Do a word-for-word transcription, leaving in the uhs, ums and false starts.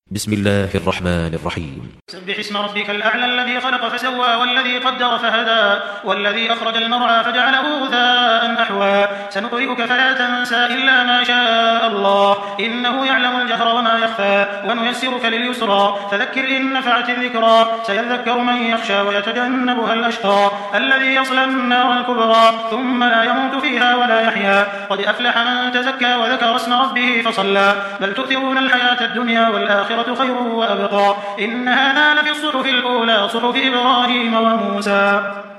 بسم الله الرحمن الرحيم. سبح اسم ربك الأعلى الذي خلق فسوى والذي قدر فهدى والذي أخرج المرعى فجعله غثاء أحوى سنقرئك فلا تنسى إلا ما شاء الله إنه يعلم الجهر وما يخفى ونيسرك لليسرى فذكر إن نفعت الذكرى سيذكر من يخشى ويتجنبها الأشقى الذي يصلى النار الكبرى ثم لا يموت فيها ولا يحيا قد أفلح من تزكى وذكر اسم ربه فصلى بل تؤثرون الحياة الدنيا والآخرة خير وأبقى إن هذا لفي الصحف الأولى صحف إبراهيم وموسى.